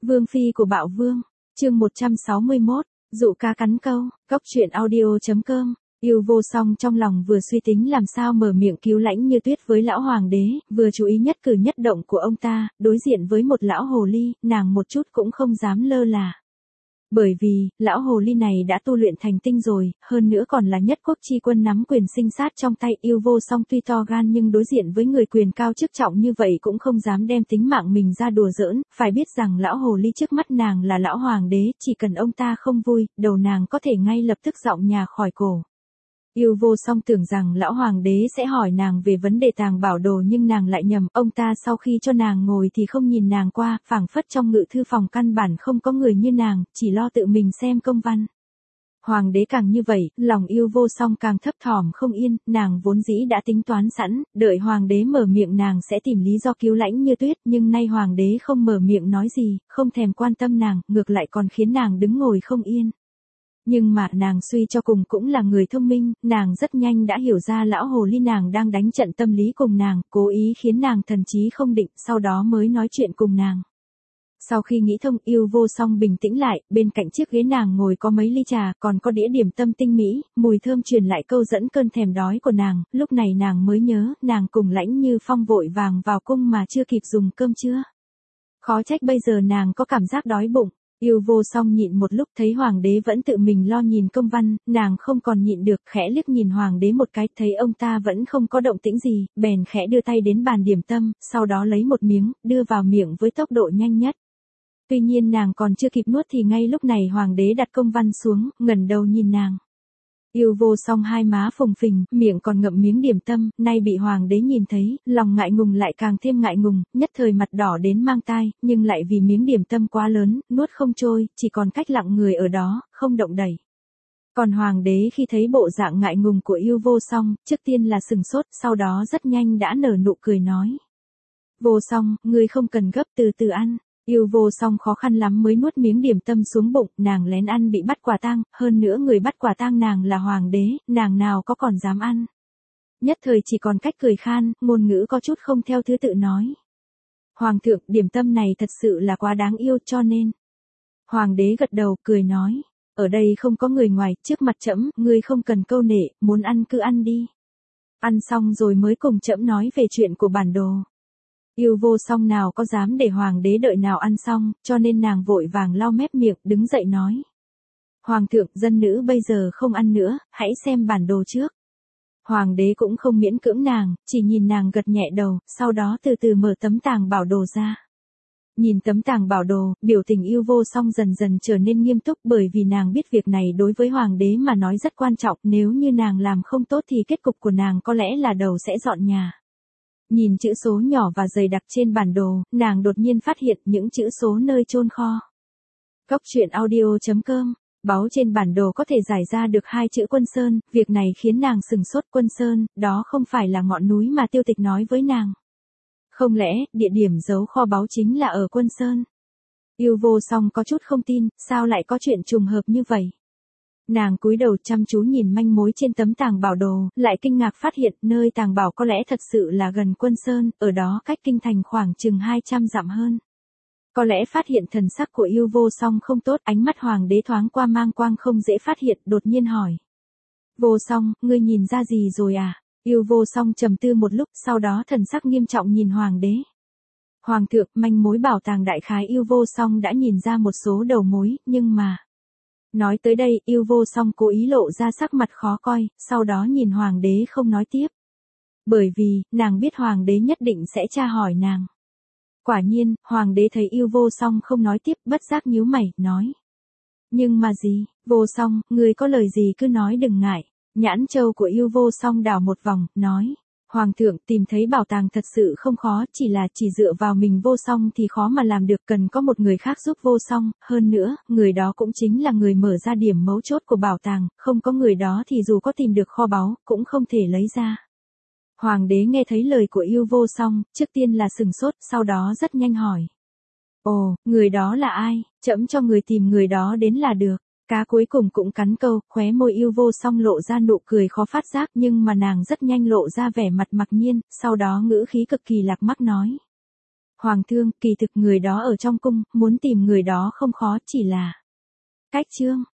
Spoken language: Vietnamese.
Vương phi của Bạo Vương, chương 161, dụ cá cắn câu, Cóc truyện audio.com. Yêu Vô Song trong lòng vừa suy tính làm sao mở miệng cứu Lãnh Như Tuyết với lão hoàng đế, vừa chú ý nhất cử nhất động của ông ta, đối diện với một lão hồ ly, nàng một chút cũng không dám lơ là. Bởi vì, lão hồ ly này đã tu luyện thành tinh rồi, hơn nữa còn là nhất quốc chi quân nắm quyền sinh sát trong tay. Yêu Vô Song tuy to gan nhưng đối diện với người quyền cao chức trọng như vậy cũng không dám đem tính mạng mình ra đùa giỡn, phải biết rằng lão hồ ly trước mắt nàng là lão hoàng đế, chỉ cần ông ta không vui, đầu nàng có thể ngay lập tức giọng nhà khỏi cổ. Yêu Vô Song tưởng rằng lão hoàng đế sẽ hỏi nàng về vấn đề tàng bảo đồ nhưng nàng lại nhầm, ông ta sau khi cho nàng ngồi thì không nhìn nàng qua, phảng phất trong ngự thư phòng căn bản không có người như nàng, chỉ lo tự mình xem công văn. Hoàng đế càng như vậy, lòng Yêu Vô Song càng thấp thỏm không yên, nàng vốn dĩ đã tính toán sẵn, đợi hoàng đế mở miệng nàng sẽ tìm lý do cứu Lãnh Như Tuyết, nhưng nay hoàng đế không mở miệng nói gì, không thèm quan tâm nàng, ngược lại còn khiến nàng đứng ngồi không yên. Nhưng mà nàng suy cho cùng cũng là người thông minh, nàng rất nhanh đã hiểu ra lão hồ ly nàng đang đánh trận tâm lý cùng nàng, cố ý khiến nàng thần trí không định, sau đó mới nói chuyện cùng nàng. Sau khi nghĩ thông, Yêu Vô Song bình tĩnh lại, bên cạnh chiếc ghế nàng ngồi có mấy ly trà, còn có đĩa điểm tâm tinh mỹ, mùi thơm truyền lại câu dẫn cơn thèm đói của nàng, lúc này nàng mới nhớ, nàng cùng Lãnh Như Phong vội vàng vào cung mà chưa kịp dùng cơm trưa. Khó trách bây giờ nàng có cảm giác đói bụng. Yêu Vô Song nhịn một lúc thấy hoàng đế vẫn tự mình lo nhìn công văn, nàng không còn nhịn được, khẽ liếc nhìn hoàng đế một cái, thấy ông ta vẫn không có động tĩnh gì, bèn khẽ đưa tay đến bàn điểm tâm, sau đó lấy một miếng, đưa vào miệng với tốc độ nhanh nhất. Tuy nhiên nàng còn chưa kịp nuốt thì ngay lúc này hoàng đế đặt công văn xuống, ngẩng đầu nhìn nàng. Yêu Vô Song hai má phồng phình, miệng còn ngậm miếng điểm tâm, nay bị hoàng đế nhìn thấy, lòng ngại ngùng lại càng thêm ngại ngùng, nhất thời mặt đỏ đến mang tai, nhưng lại vì miếng điểm tâm quá lớn, nuốt không trôi, chỉ còn cách lặng người ở đó, không động đẩy. Còn hoàng đế khi thấy bộ dạng ngại ngùng của Yêu Vô Song, trước tiên là sừng sốt, sau đó rất nhanh đã nở nụ cười nói. Vô Song, ngươi không cần gấp, từ từ ăn. Yêu Vô Song khó khăn lắm mới nuốt miếng điểm tâm xuống bụng, nàng lén ăn bị bắt quả tang, hơn nữa người bắt quả tang nàng là hoàng đế, nàng nào có còn dám ăn. Nhất thời chỉ còn cách cười khan, ngôn ngữ có chút không theo thứ tự nói. Hoàng thượng, điểm tâm này thật sự là quá đáng yêu cho nên. Hoàng đế gật đầu, cười nói, ở đây không có người ngoài, trước mặt trẫm, ngươi không cần câu nệ, muốn ăn cứ ăn đi. Ăn xong rồi mới cùng trẫm nói về chuyện của bản đồ. Yêu Vô Song nào có dám để hoàng đế đợi nào ăn xong, cho nên nàng vội vàng lau mép miệng, đứng dậy nói. Hoàng thượng, dân nữ bây giờ không ăn nữa, hãy xem bản đồ trước. Hoàng đế cũng không miễn cưỡng nàng, chỉ nhìn nàng gật nhẹ đầu, sau đó từ từ mở tấm tàng bảo đồ ra. Nhìn tấm tàng bảo đồ, biểu tình Yêu Vô Song dần dần trở nên nghiêm túc bởi vì nàng biết việc này đối với hoàng đế mà nói rất quan trọng, nếu như nàng làm không tốt thì kết cục của nàng có lẽ là đầu sẽ dọn nhà. Nhìn chữ số nhỏ và dày đặc trên bản đồ, nàng đột nhiên phát hiện những chữ số nơi chôn kho. Cóc truyện audio.com. Báu trên bản đồ có thể giải ra được hai chữ Quân Sơn, việc này khiến nàng sừng sốt. Quân Sơn, đó không phải là ngọn núi mà Tiêu Tịch nói với nàng. Không lẽ, địa điểm giấu kho báu chính là ở Quân Sơn? Yêu Vô Song có chút không tin, sao lại có chuyện trùng hợp như vậy? Nàng cúi đầu chăm chú nhìn manh mối trên tấm tàng bảo đồ, lại kinh ngạc phát hiện nơi tàng bảo có lẽ thật sự là gần Quân Sơn, ở đó cách kinh thành khoảng chừng 200 dặm hơn. Có lẽ phát hiện thần sắc của Yêu Vô Song không tốt, ánh mắt hoàng đế thoáng qua mang quang không dễ phát hiện, đột nhiên hỏi. Vô Song, ngươi nhìn ra gì rồi à? Yêu Vô Song trầm tư một lúc, sau đó thần sắc nghiêm trọng nhìn hoàng đế. Hoàng thượng, manh mối bảo tàng đại khái Yêu Vô Song đã nhìn ra một số đầu mối, nhưng mà... Nói tới đây, Yêu Vô Song cố ý lộ ra sắc mặt khó coi, sau đó nhìn hoàng đế không nói tiếp. Bởi vì, nàng biết hoàng đế nhất định sẽ tra hỏi nàng. Quả nhiên, hoàng đế thấy Yêu Vô Song không nói tiếp, bất giác nhíu mày, nói. Nhưng mà gì, Vô Song, ngươi có lời gì cứ nói đừng ngại. Nhãn châu của Yêu Vô Song đảo một vòng, nói. Hoàng thượng, tìm thấy bảo tàng thật sự không khó, chỉ là chỉ dựa vào mình Vô Song thì khó mà làm được, cần có một người khác giúp Vô Song, hơn nữa, người đó cũng chính là người mở ra điểm mấu chốt của bảo tàng, không có người đó thì dù có tìm được kho báu, cũng không thể lấy ra. Hoàng đế nghe thấy lời của Yêu Vô Song, trước tiên là sừng sốt, sau đó rất nhanh hỏi. Ồ, người đó là ai, trẫm cho người tìm người đó đến là được. Cá cuối cùng cũng cắn câu, khóe môi Yêu Vô Song lộ ra nụ cười khó phát giác nhưng mà nàng rất nhanh lộ ra vẻ mặt mặc nhiên, sau đó ngữ khí cực kỳ lạc mắc nói. Hoàng thương, kỳ thực người đó ở trong cung, muốn tìm người đó không khó, chỉ là cách chương.